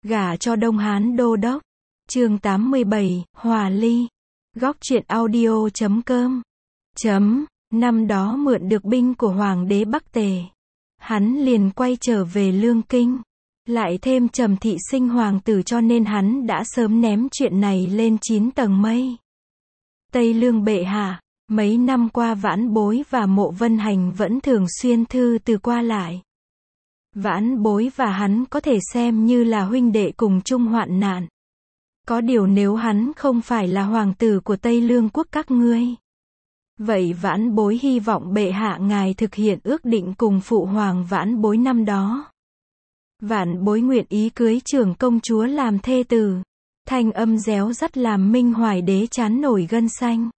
Gả cho Đông Hán đô đốc. Chương 87, Hòa ly. Góc truyện audio.com. Năm đó mượn được binh của Hoàng đế Bắc Tề, hắn liền quay trở về Lương Kinh. Lại thêm Trầm Thị sinh hoàng tử cho nên hắn đã sớm ném chuyện này lên 9 tầng mây. Tây Lương bệ hạ, mấy năm qua Vãn Bối và Mộ Vân Hành vẫn thường xuyên thư từ qua lại. Vãn Bối và hắn có thể xem như là huynh đệ cùng chung hoạn nạn. Có điều nếu hắn không phải là hoàng tử của Tây Lương quốc các ngươi, vậy Vãn Bối hy vọng bệ hạ ngài thực hiện ước định cùng phụ hoàng Vãn Bối năm đó. Vãn Bối nguyện ý cưới trưởng công chúa làm thê tử. Thanh âm réo rắt làm Minh Hoài đế chán nổi gân xanh.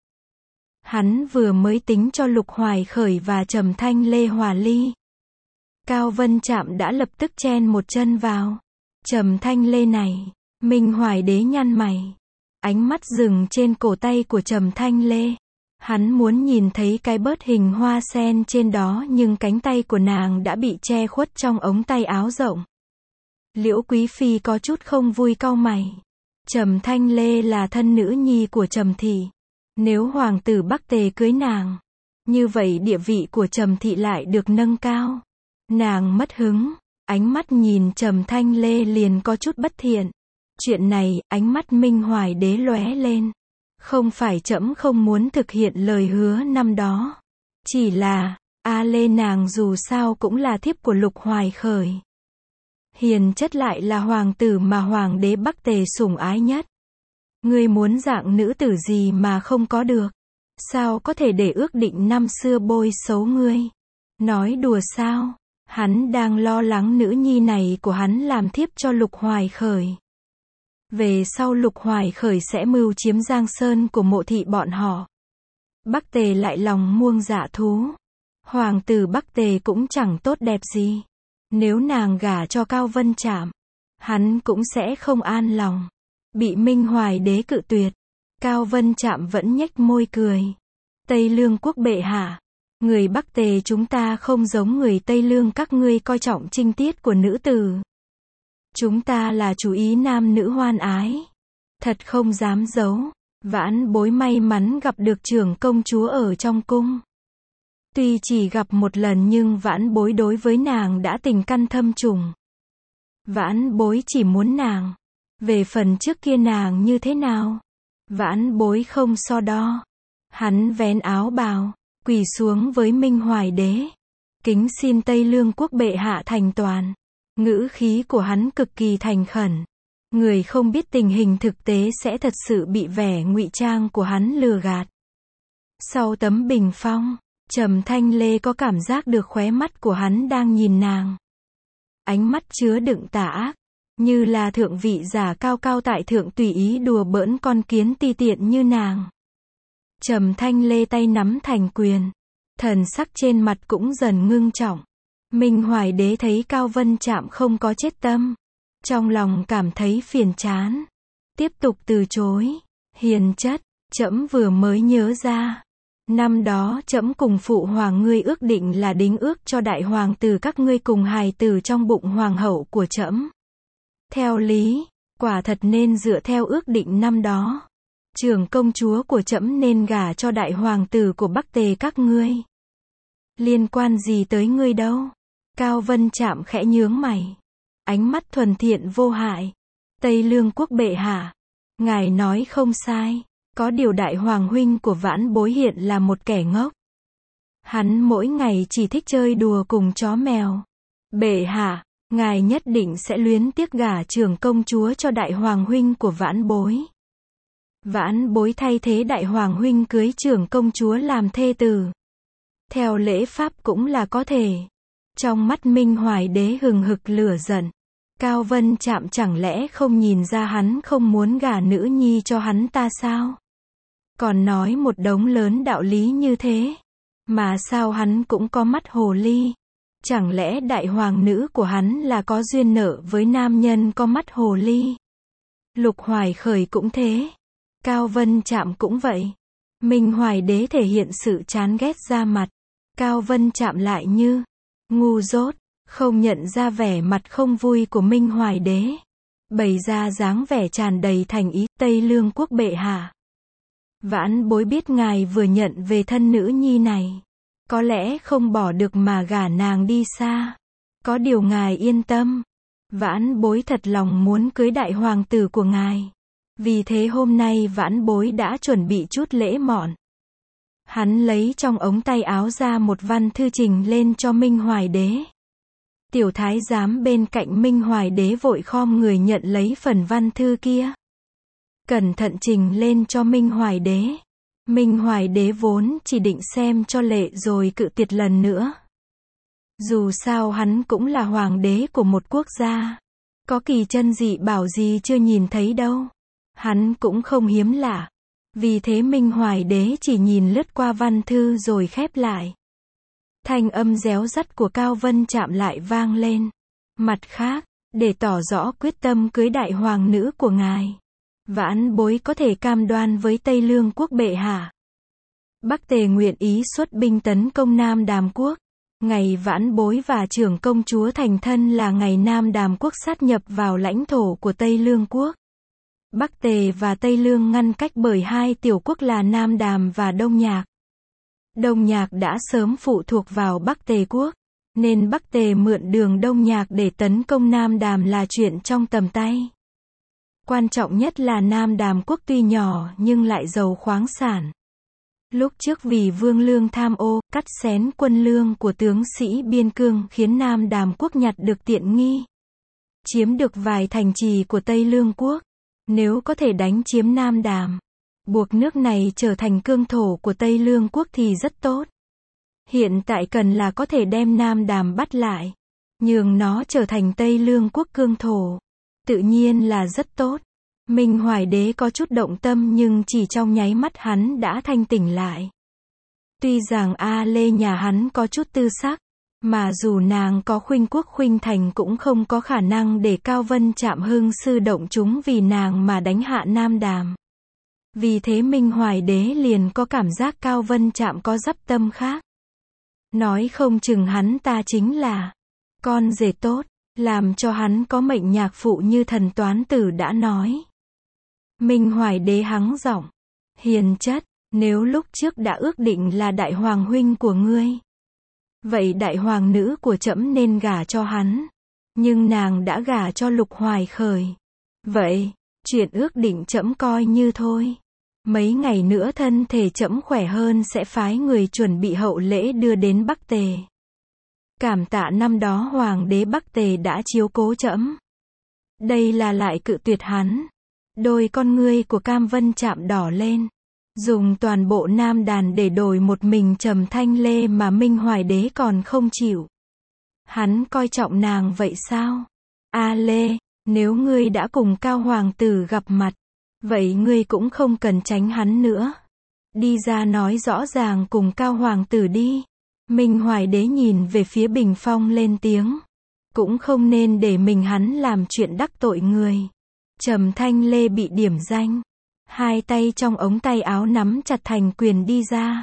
Hắn vừa mới tính cho Lục Hoài Khởi và Trầm Thanh Lê hòa ly. Cao Vân Trạm đã lập tức chen một chân vào. Trầm Thanh Lê này, Minh Hoài đế nhăn mày. Ánh mắt dừng trên cổ tay của Trầm Thanh Lê. Hắn muốn nhìn thấy cái bớt hình hoa sen trên đó nhưng cánh tay của nàng đã bị che khuất trong ống tay áo rộng. Liễu Quý Phi có chút không vui cau mày. Trầm Thanh Lê là thân nữ nhi của Trầm Thị. Nếu hoàng tử Bắc Tề cưới nàng, như vậy địa vị của Trầm Thị lại được nâng cao. Nàng mất hứng, ánh mắt nhìn Trầm Thanh Lê liền có chút bất thiện. Chuyện này, ánh mắt Minh Hoài đế lóe lên. Không phải trẫm không muốn thực hiện lời hứa năm đó. Chỉ là, Lê nàng dù sao cũng là thiếp của Lục Hoài Khởi. Hiền chất lại là hoàng tử mà hoàng đế Bắc Tề sủng ái nhất. Ngươi muốn dạng nữ tử gì mà không có được? Sao có thể để ước định năm xưa bôi xấu ngươi? Nói đùa sao? Hắn đang lo lắng nữ nhi này của hắn làm thiếp cho Lục Hoài Khởi. Về sau Lục Hoài Khởi sẽ mưu chiếm Giang Sơn của Mộ Thị bọn họ. Bắc Tề lại lòng muông dạ thú. Hoàng tử Bắc Tề cũng chẳng tốt đẹp gì. Nếu nàng gả cho Cao Vân Trạm, hắn cũng sẽ không an lòng. Bị Minh Hoài đế cự tuyệt, Cao Vân Trạm vẫn nhếch môi cười. Tây Lương quốc bệ hạ, người Bắc Tề chúng ta không giống người Tây Lương các ngươi coi trọng trinh tiết của nữ tử. Chúng ta là chú ý nam nữ hoan ái. Thật không dám giấu, Vãn Bối may mắn gặp được trưởng công chúa ở trong cung. Tuy chỉ gặp một lần nhưng Vãn Bối đối với nàng đã tình căn thâm trùng. Vãn Bối chỉ muốn nàng. Về phần trước kia nàng như thế nào, Vãn Bối không so đo. Hắn vén áo bào, quỳ xuống với Minh Hoài đế. Kính xin Tây Lương quốc bệ hạ thành toàn. Ngữ khí của hắn cực kỳ thành khẩn. Người không biết tình hình thực tế sẽ thật sự bị vẻ ngụy trang của hắn lừa gạt. Sau tấm bình phong, Trầm Thanh Lê có cảm giác được khóe mắt của hắn đang nhìn nàng. Ánh mắt chứa đựng tà ác, như là thượng vị giả cao cao tại thượng tùy ý đùa bỡn con kiến ti tiện như nàng. Trầm Thanh Lê tay nắm thành quyền, thần sắc trên mặt cũng dần ngưng trọng. Minh Hoài đế thấy Cao Vân Trạm không có chết tâm, trong lòng cảm thấy phiền chán, tiếp tục từ chối. Hiền chất, trẫm vừa mới nhớ ra, năm đó trẫm cùng phụ hoàng ngươi ước định là đính ước cho đại hoàng tử các ngươi cùng hài tử trong bụng hoàng hậu của trẫm. Theo lý, quả thật nên dựa theo ước định năm đó. Trưởng công chúa của trẫm nên gả cho đại hoàng tử của Bắc Tề các ngươi. Liên quan gì tới ngươi đâu? Cao Vân Trạm khẽ nhướng mày. Ánh mắt thuần thiện vô hại. Tây Lương quốc bệ hạ, ngài nói không sai. Có điều đại hoàng huynh của Vãn Bối hiện là một kẻ ngốc. Hắn mỗi ngày chỉ thích chơi đùa cùng chó mèo. Bệ hạ, ngài nhất định sẽ luyến tiếc gả trưởng công chúa cho đại hoàng huynh của Vãn Bối. Vãn Bối thay thế đại hoàng huynh cưới trưởng công chúa làm thê tử. Theo lễ pháp cũng là có thể. Trong mắt Minh Hoài đế hừng hực lửa giận. Cao Vân Trạm chẳng lẽ không nhìn ra hắn không muốn gả nữ nhi cho hắn ta sao? Còn nói một đống lớn đạo lý như thế. Mà sao hắn cũng có mắt hồ ly? Chẳng lẽ đại hoàng nữ của hắn là có duyên nợ với nam nhân có mắt hồ ly? Lục Hoài Khởi cũng thế. Cao Vân Trạm cũng vậy. Minh Hoài đế thể hiện sự chán ghét ra mặt. Cao Vân Trạm lại như ngu dốt, không nhận ra vẻ mặt không vui của Minh Hoài đế. bày ra dáng vẻ tràn đầy thành ý, Tây Lương quốc bệ hạ. Vãn Bối biết ngài vừa nhận về thân nữ nhi này, có lẽ không bỏ được mà gả nàng đi xa. Có điều ngài yên tâm, Vãn Bối thật lòng muốn cưới đại hoàng tử của ngài. Vì thế hôm nay Vãn Bối đã chuẩn bị chút lễ mọn. Hắn lấy trong ống tay áo ra một văn thư trình lên cho Minh Hoài đế. Tiểu thái giám bên cạnh Minh Hoài đế vội khom người nhận lấy phần văn thư kia. Cẩn thận trình lên cho Minh Hoài đế. Minh Hoài đế vốn chỉ định xem cho lệ rồi cự tuyệt lần nữa. Dù sao hắn cũng là hoàng đế của một quốc gia. Có kỳ chân dị bảo gì chưa nhìn thấy đâu. Hắn cũng không hiếm lạ. Vì thế Minh Hoài đế chỉ nhìn lướt qua văn thư rồi khép lại. Thanh âm réo rắt của Cao Vân Trạm lại vang lên. Mặt khác, để tỏ rõ quyết tâm cưới đại hoàng nữ của ngài, Vãn Bối có thể cam đoan với Tây Lương quốc bệ hạ. Bắc Tề nguyện ý xuất binh tấn công Nam Đàm quốc. Ngày Vãn Bối và trưởng công chúa thành thân là ngày Nam Đàm quốc sát nhập vào lãnh thổ của Tây Lương quốc. Bắc Tề và Tây Lương ngăn cách bởi hai tiểu quốc là Nam Đàm và Đông Nhạc. Đông Nhạc đã sớm phụ thuộc vào Bắc Tề quốc, nên Bắc Tề mượn đường Đông Nhạc để tấn công Nam Đàm là chuyện trong tầm tay. Quan trọng nhất là Nam Đàm quốc tuy nhỏ nhưng lại giàu khoáng sản. Lúc trước vì Vương Lương tham ô, cắt xén quân lương của tướng sĩ biên cương khiến Nam Đàm quốc nhặt được tiện nghi. Chiếm được vài thành trì của Tây Lương quốc. Nếu có thể đánh chiếm Nam Đàm, buộc nước này trở thành cương thổ của Tây Lương quốc thì rất tốt. Hiện tại cần là có thể đem Nam Đàm bắt lại, nhường nó trở thành Tây Lương quốc cương thổ. Tự nhiên là rất tốt. Minh Hoài đế có chút động tâm nhưng chỉ trong nháy mắt hắn đã thanh tỉnh lại. Tuy rằng A Lê nhà hắn có chút tư sắc, mà dù nàng có khuynh quốc khuynh thành cũng không có khả năng để Cao Vân Trạm hưng sư động chúng vì nàng mà đánh hạ Nam Đàm. Vì thế Minh Hoài đế liền có cảm giác Cao Vân Trạm có dắp tâm khác. Nói không chừng hắn ta chính là con rể tốt, làm cho hắn có mệnh nhạc phụ như thần toán tử đã nói. Minh Hoài đế hắng giọng, hiền chất, nếu lúc trước đã ước định là đại hoàng huynh của ngươi, vậy đại hoàng nữ của trẫm nên gả cho hắn. Nhưng nàng đã gả cho Lục Hoài Khởi. Vậy, chuyện ước định trẫm coi như thôi. Mấy ngày nữa thân thể trẫm khỏe hơn sẽ phái người chuẩn bị hậu lễ đưa đến Bắc Tề. Cảm tạ năm đó hoàng đế Bắc Tề đã chiếu cố trẫm. Đây là lại cự tuyệt hắn. Đôi con ngươi của Cam Vân Trạm đỏ lên. Dùng toàn bộ Nam Đàn để đổi một mình Trầm Thanh Lê mà Minh Hoài đế còn không chịu. Hắn coi trọng nàng vậy sao? A Lê, nếu ngươi đã cùng Cao Hoàng tử gặp mặt, vậy ngươi cũng không cần tránh hắn nữa. Đi ra nói rõ ràng cùng Cao Hoàng tử đi. Minh Hoài đế nhìn về phía Bình Phong lên tiếng. Cũng không nên để mình hắn làm chuyện đắc tội người. Trầm Thanh Lê bị điểm danh. Hai tay trong ống tay áo nắm chặt thành quyền đi ra.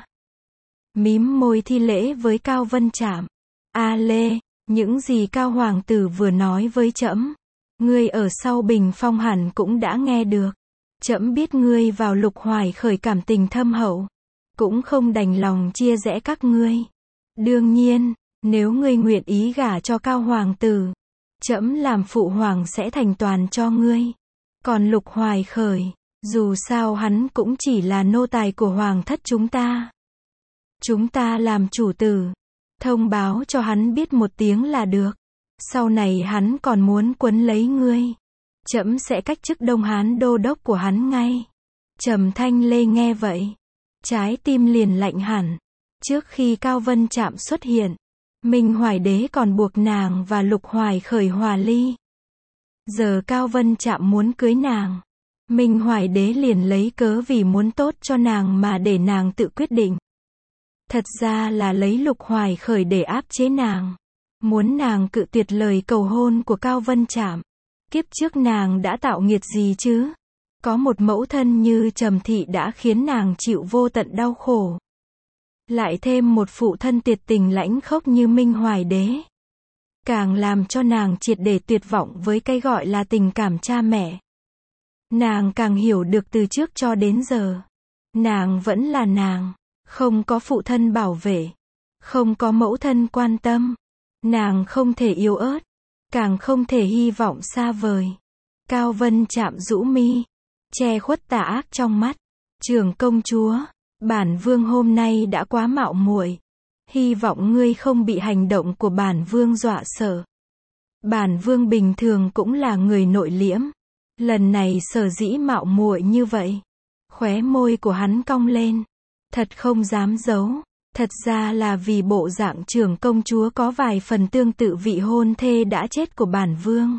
Mím môi thi lễ với Cao Vân Trạm. A Lê, những gì Cao Hoàng tử vừa nói với trẫm, ngươi ở sau Bình Phong hẳn cũng đã nghe được. Trẫm biết ngươi vào Lục Hoài Khởi cảm tình thâm hậu, cũng không đành lòng chia rẽ các ngươi. Đương nhiên, nếu ngươi nguyện ý gả cho Cao Hoàng tử, trẫm làm phụ hoàng sẽ thành toàn cho ngươi. Còn Lục Hoài Khởi, dù sao hắn cũng chỉ là nô tài của hoàng thất chúng ta. Chúng ta làm chủ tử, thông báo cho hắn biết một tiếng là được. Sau này hắn còn muốn quấn lấy ngươi, trẫm sẽ cách chức Đông Hán đô đốc của hắn ngay. Trầm Thanh Lê nghe vậy, trái tim liền lạnh hẳn. Trước khi Cao Vân Trạm xuất hiện, Minh Hoài đế còn buộc nàng và Lục Hoài Khởi hòa ly. Giờ Cao Vân Trạm muốn cưới nàng, Minh Hoài đế liền lấy cớ vì muốn tốt cho nàng mà để nàng tự quyết định. Thật ra là lấy Lục Hoài Khởi để áp chế nàng, muốn nàng cự tuyệt lời cầu hôn của Cao Vân Trạm. Kiếp trước nàng đã tạo nghiệt gì chứ? Có một mẫu thân như Trầm Thị đã khiến nàng chịu vô tận đau khổ. Lại thêm một phụ thân tuyệt tình lãnh khốc như Minh Hoài đế. càng làm cho nàng triệt để tuyệt vọng với cái gọi là tình cảm cha mẹ. Nàng càng hiểu được từ trước cho đến giờ, nàng vẫn là nàng, không có phụ thân bảo vệ, không có mẫu thân quan tâm, nàng không thể yếu ớt, càng không thể hy vọng xa vời. Cao Vân Trạm rũ mi, che khuất tà ác trong mắt. Trưởng công chúa, bản vương hôm nay đã quá mạo muội, hy vọng ngươi không bị hành động của bản vương dọa sợ. Bản vương bình thường cũng là người nội liễm, lần này sở dĩ mạo muội như vậy. Khóe môi của hắn cong lên, thật không dám giấu, thật ra là vì bộ dạng trưởng công chúa có vài phần tương tự vị hôn thê đã chết của bản vương.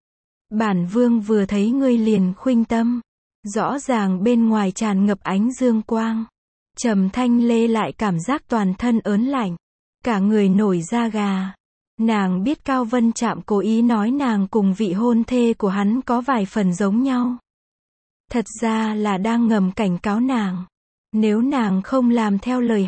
Bản vương vừa thấy ngươi liền khuynh tâm, rõ ràng bên ngoài tràn ngập ánh dương quang. Trầm Thanh Lê lại cảm giác toàn thân ớn lạnh, cả người nổi da gà. Nàng biết Cao Vân Trạm cố ý nói nàng cùng vị hôn thê của hắn có vài phần giống nhau. Thật ra là đang ngầm cảnh cáo nàng. Nếu nàng không làm theo lời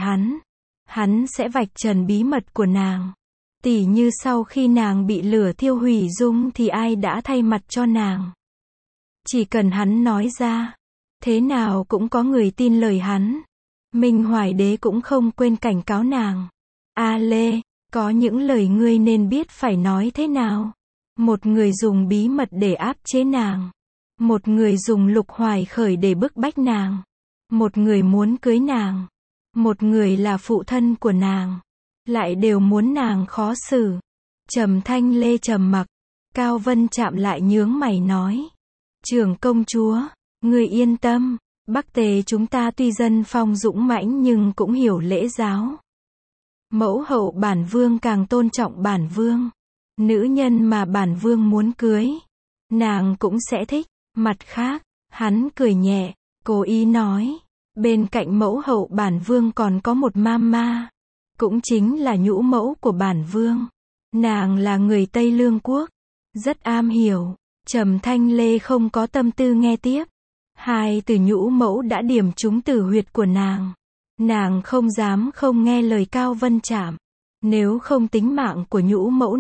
hắn sẽ vạch trần bí mật của nàng. Tỉ như sau khi nàng bị lửa thiêu hủy dung thì ai đã thay mặt cho nàng. Chỉ cần hắn nói ra, thế nào cũng có người tin lời hắn. Minh Hoài Đế cũng không quên cảnh cáo nàng. A Lê, có những lời ngươi nên biết phải nói thế nào. Một người dùng bí mật để áp chế nàng. Một người dùng Lục Hoài Khởi để bức bách nàng. Một người muốn cưới nàng. Một người là phụ thân của nàng. Lại đều muốn nàng khó xử. Trầm Thanh Lê trầm mặc. Cao Vân Trạm lại nhướng mày nói. Trưởng công chúa, ngươi yên tâm. Bắc Tề chúng ta tuy dân phong dũng mãnh nhưng cũng hiểu lễ giáo. Mẫu hậu bản vương càng tôn trọng bản vương. Nữ nhân mà bản vương muốn cưới, nàng cũng sẽ thích. Mặt khác, hắn cười nhẹ, cố ý nói. Bên cạnh mẫu hậu bản vương còn có một mama. Cũng chính là nhũ mẫu của bản vương. Nàng là người Tây Lương Quốc. Rất am hiểu. Trầm Thanh Lê không có tâm tư nghe tiếp. Hai từ nhũ mẫu đã điểm trúng tử huyệt của nàng. Nàng không dám không nghe lời Cao Vân Trạm. Nếu không tính mạng của nhũ mẫu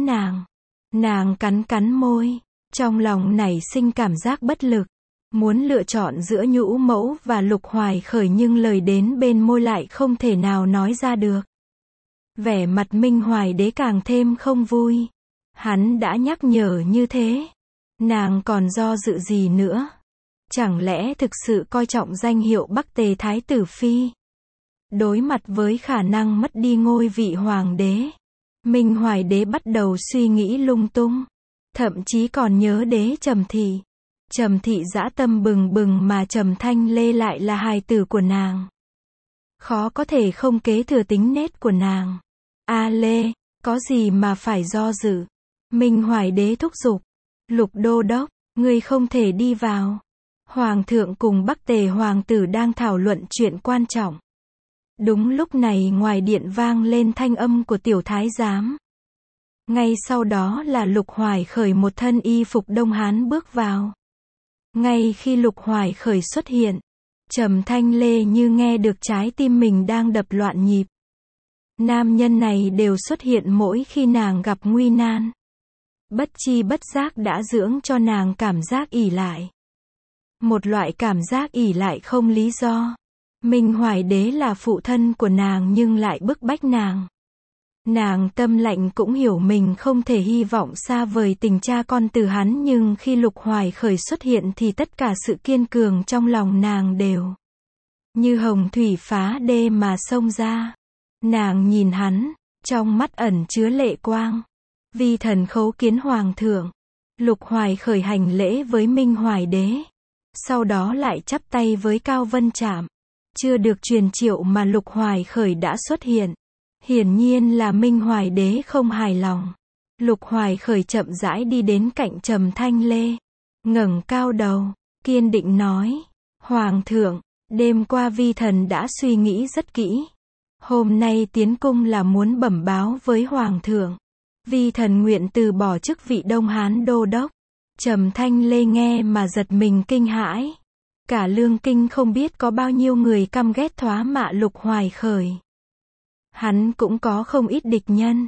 nàng cắn môi. Trong lòng nảy sinh cảm giác bất lực. Muốn lựa chọn giữa nhũ mẫu và Lục Hoài Khởi nhưng lời đến bên môi lại không thể nào nói ra được. Vẻ mặt Minh Hoài Đế càng thêm không vui. Hắn đã nhắc nhở như thế. Nàng còn do dự gì nữa? Chẳng lẽ thực sự coi trọng danh hiệu Bắc Tề Thái tử Phi? Đối mặt với khả năng mất đi ngôi vị hoàng đế, Minh Hoài Đế bắt đầu suy nghĩ lung tung. Thậm chí còn nhớ đế Trầm Thị. Trầm Thị dã tâm bừng bừng mà Trầm Thanh Lê lại là hài tử của nàng. Khó có thể không kế thừa tính nết của nàng. A Lê, có gì mà phải do dự? Minh Hoài Đế thúc giục. Lục đô đốc, ngươi không thể đi vào. Hoàng thượng cùng Bắc Tề hoàng tử đang thảo luận chuyện quan trọng. Đúng lúc này ngoài điện vang lên thanh âm của tiểu thái giám. Ngay sau đó là Lục Hoài Khởi một thân y phục Đông Hán bước vào. Ngay khi Lục Hoài Khởi xuất hiện, Trầm Thanh Lê như nghe được trái tim mình đang đập loạn nhịp. Nam nhân này đều xuất hiện mỗi khi nàng gặp nguy nan. Bất chi bất giác đã dưỡng cho nàng cảm giác ỷ lại. Một loại cảm giác ỷ lại không lý do. Minh Hoài Đế là phụ thân của nàng nhưng lại bức bách nàng. Nàng tâm lạnh cũng hiểu mình không thể hy vọng xa vời tình cha con từ hắn nhưng khi Lục Hoài Khởi xuất hiện thì tất cả sự kiên cường trong lòng nàng đều như hồng thủy phá đê mà xông ra. Nàng nhìn hắn, trong mắt ẩn chứa lệ quang. Vi thần khấu kiến hoàng thượng. Lục Hoài Khởi hành lễ với Minh Hoài Đế. Sau đó lại chắp tay với Cao Vân Trạm. Chưa được truyền triệu mà Lục Hoài Khởi đã xuất hiện. Hiển nhiên là Minh Hoài Đế không hài lòng. Lục Hoài Khởi chậm rãi đi đến cạnh Trầm Thanh Lê. Ngẩng cao đầu, kiên định nói. Hoàng thượng, đêm qua vi thần đã suy nghĩ rất kỹ. Hôm nay tiến cung là muốn bẩm báo với Hoàng thượng. Vi thần nguyện từ bỏ chức vị Đông Hán đô đốc. Trầm Thanh Lê nghe mà giật mình kinh hãi. Cả Lương Kinh không biết có bao nhiêu người căm ghét thóa mạ Lục Hoài Khởi. Hắn cũng có không ít địch nhân.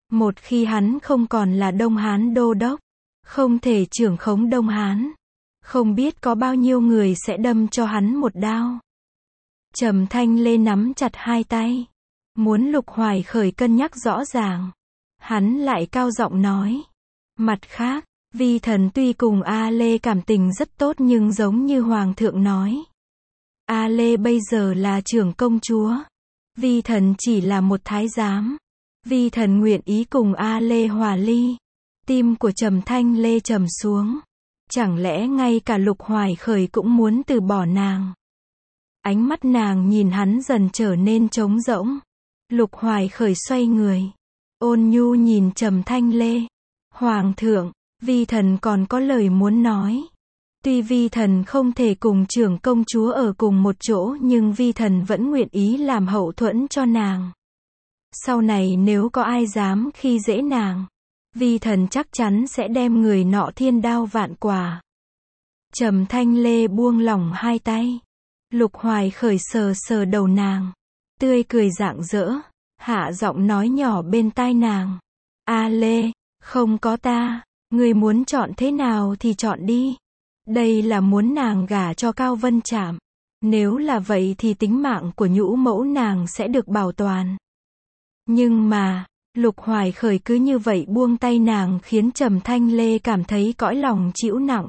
Một khi hắn không còn là Đông Hán đô đốc, không thể trưởng khống Đông Hán, không biết có bao nhiêu người sẽ đâm cho hắn một đao. Trầm Thanh Lê nắm chặt hai tay, muốn Lục Hoài Khởi cân nhắc rõ ràng. Hắn lại cao giọng nói. Mặt khác, Vi Thần tuy cùng A Lê cảm tình rất tốt nhưng giống như Hoàng thượng nói, A Lê bây giờ là trưởng công chúa, Vi Thần chỉ là một thái giám. Vi Thần nguyện ý cùng A Lê hòa ly. Tim của Trầm Thanh Lê trầm xuống. Chẳng lẽ ngay cả Lục Hoài Khởi cũng muốn từ bỏ nàng? Ánh mắt nàng nhìn hắn dần trở nên trống rỗng. Lục Hoài Khởi xoay người, ôn nhu nhìn Trầm Thanh Lê. Hoàng thượng, Vi Thần còn có lời muốn nói. Tuy Vi Thần không thể cùng trưởng công chúa ở cùng một chỗ nhưng Vi Thần vẫn nguyện ý làm hậu thuẫn cho nàng. Sau này nếu có ai dám khi dễ nàng, Vi Thần chắc chắn sẽ đem người nọ thiên đao vạn quả. Trầm Thanh Lê buông lỏng hai tay. Lục Hoài Khởi sờ sờ đầu nàng, tươi cười rạng rỡ, hạ giọng nói nhỏ bên tai nàng. A Lê, không có ta, ngươi muốn chọn thế nào thì chọn đi. Đây là muốn nàng gả cho Cao Vân Trạm. Nếu là vậy thì tính mạng của nhũ mẫu nàng sẽ được bảo toàn. Nhưng mà, Lục Hoài Khởi cứ như vậy buông tay nàng khiến Trầm Thanh Lê cảm thấy cõi lòng chịu nặng.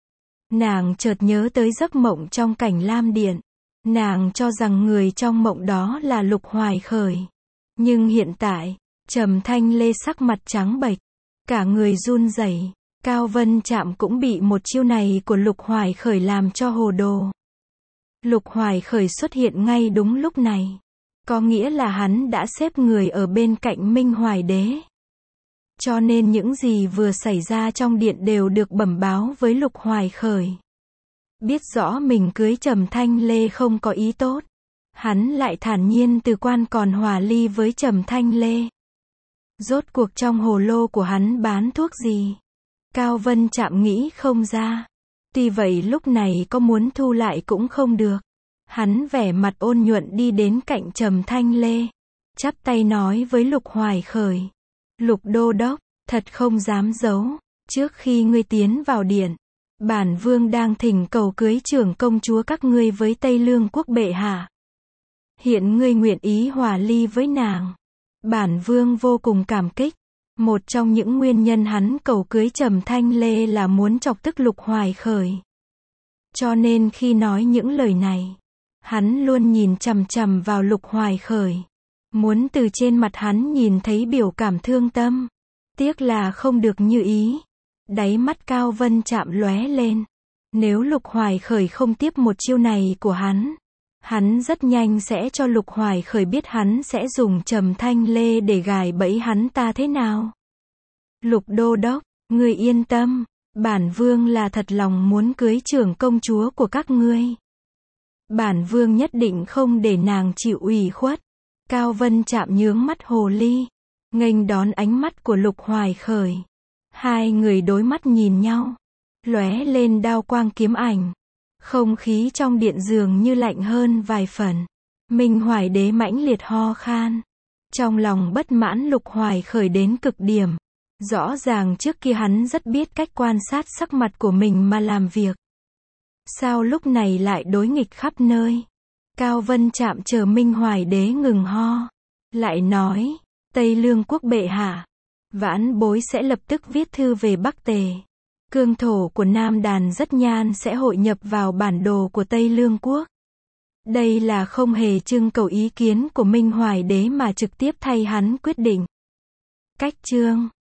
Nàng chợt nhớ tới giấc mộng trong cảnh lam điện. Nàng cho rằng người trong mộng đó là Lục Hoài Khởi. Nhưng hiện tại, Trầm Thanh Lê sắc mặt trắng bệch, cả người run rẩy. Cao Vân Trạm cũng bị một chiêu này của Lục Hoài Khởi làm cho hồ đồ. Lục Hoài Khởi xuất hiện ngay đúng lúc này. Có nghĩa là hắn đã xếp người ở bên cạnh Minh Hoài Đế. Cho nên những gì vừa xảy ra trong điện đều được bẩm báo với Lục Hoài Khởi. Biết rõ mình cưới Trầm Thanh Lê không có ý tốt, hắn lại thản nhiên từ quan còn hòa ly với Trầm Thanh Lê. Rốt cuộc trong hồ lô của hắn bán thuốc gì? Cao Vân Trạm nghĩ không ra. Tuy vậy lúc này có muốn thu lại cũng không được. Hắn vẻ mặt ôn nhuận đi đến cạnh Trầm Thanh Lê, chắp tay nói với Lục Hoài Khởi. Lục đô đốc, thật không dám giấu, trước khi ngươi tiến vào điện, bản vương đang thỉnh cầu cưới trưởng công chúa các ngươi với Tây Lương quốc bệ hạ. Hiện ngươi nguyện ý hòa ly với nàng, bản vương vô cùng cảm kích. Một trong những nguyên nhân hắn cầu cưới Trầm Thanh Lê là muốn chọc tức Lục Hoài Khởi. Cho nên khi nói những lời này, hắn luôn nhìn chằm chằm vào Lục Hoài Khởi, muốn từ trên mặt hắn nhìn thấy biểu cảm thương tâm. Tiếc là không được như ý. Đáy mắt Cao Vân Trạm lóe lên. Nếu Lục Hoài Khởi không tiếp một chiêu này của hắn rất nhanh sẽ cho Lục Hoài Khởi biết hắn sẽ dùng Trầm Thanh Lê để gài bẫy hắn ta thế nào. Lục đô đốc, ngươi yên tâm, bản vương là thật lòng muốn cưới trưởng công chúa của các ngươi. Bản vương nhất định không để nàng chịu ủy khuất. Cao Vân Trạm nhướng mắt hồ ly, nghênh đón ánh mắt của Lục Hoài Khởi. Hai người đối mắt nhìn nhau, lóe lên đao quang kiếm ảnh. Không khí trong điện dường như lạnh hơn vài phần. Minh Hoài Đế mãnh liệt ho khan. Trong lòng bất mãn Lục Hoài Khởi đến cực điểm. Rõ ràng trước kia hắn rất biết cách quan sát sắc mặt của mình mà làm việc. Sao lúc này lại đối nghịch khắp nơi? Cao Vân Trạm chờ Minh Hoài Đế ngừng ho, lại nói, Tây Lương quốc bệ hạ, vãn bối sẽ lập tức viết thư về Bắc Tề. Cương thổ của Nam Đàn rất nhanh sẽ hội nhập vào bản đồ của Tây Lương quốc. Đây là không hề trưng cầu ý kiến của Minh Hoài Đế mà trực tiếp thay hắn quyết định. Cách chương